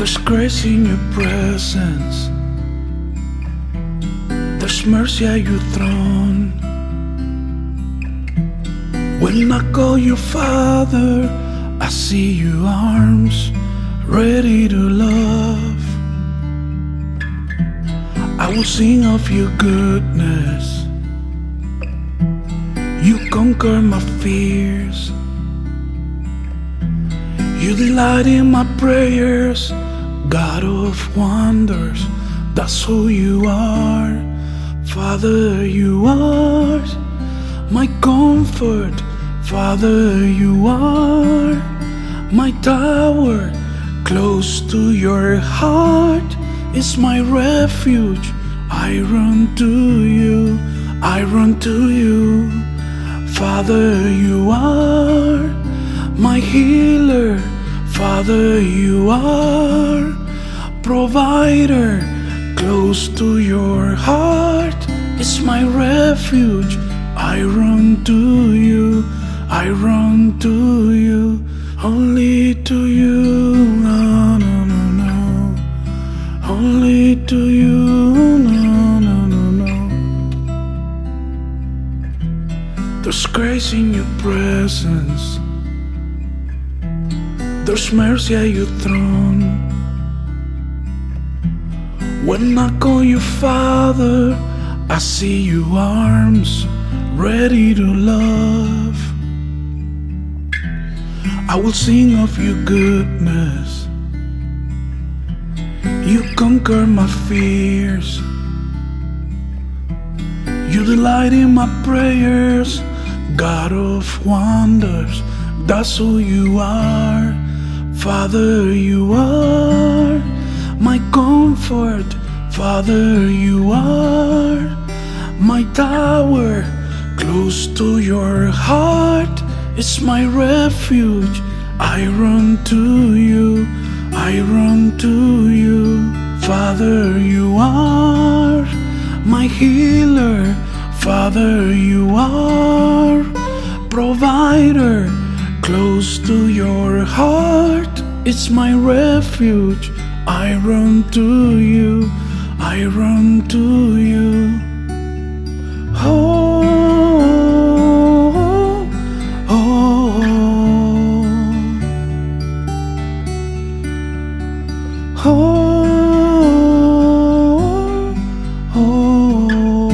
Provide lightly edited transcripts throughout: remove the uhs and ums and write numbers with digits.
There's grace in your presence. There's mercy at your throne. When I call you Father, I see your arms ready to love. I will sing of your goodness. You conquer my fears. You delight in my prayers, God of wonders, that's who you are. Father, you are my comfort. Father, you are my tower. Close to your heart is my refuge. I run to you, I run to you. Father, you are my healer. Father, you are provider. Close to your heart is my refuge. I run to you, I run to you, only to you, no, no, no, no, only to you, no, no, no, no. There's grace in your presence. There's mercy at your throne. When I call you Father, I see your arms ready to love. I will sing of your goodness. You conquer my fears. You delight in my prayers, God of wonders, that's who you are. Father, you are my comfort. Father, you are my tower. Close to your heart is my refuge. I run to you, I run to you. Father, you are my healer. Father, you are provider. Close to your heart it's my refuge. I run to you, I run to you. Oh, oh, oh, oh, oh.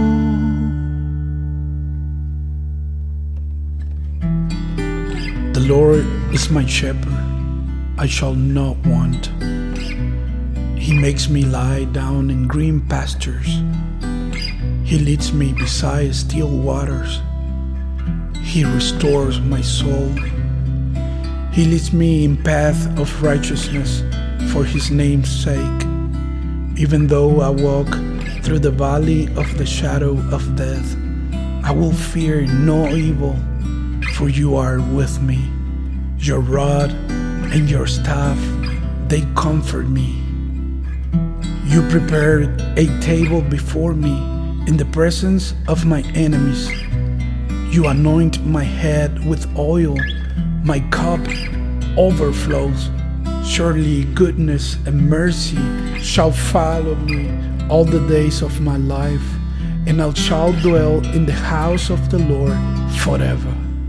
The Lord is my shepherd, I shall not want. He makes me lie down in green pastures. He leads me beside still waters. He restores my soul. He leads me in path of righteousness for his name's sake. Even though I walk through the valley of the shadow of death, I will fear no evil, for you are with me. Your rod and your staff, they comfort me. You prepared a table before me in the presence of my enemies. You anoint my head with oil, my cup overflows. Surely goodness and mercy shall follow me all the days of my life, and I shall dwell in the house of the Lord forever.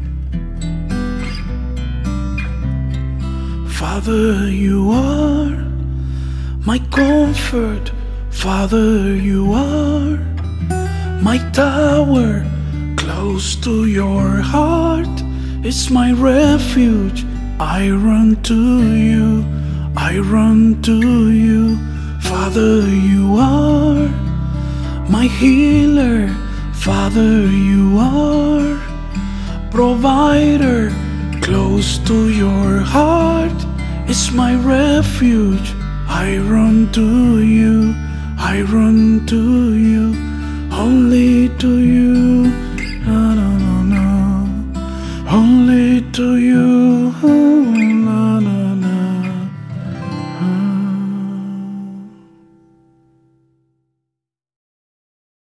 Father, you are my comfort. Father, you are my tower. Close to your heart is my refuge. I run to you, I run to you. Father, you are my healer. Father, you are provider. Close to your heart is my refuge. I run to you, I run to you, only to you.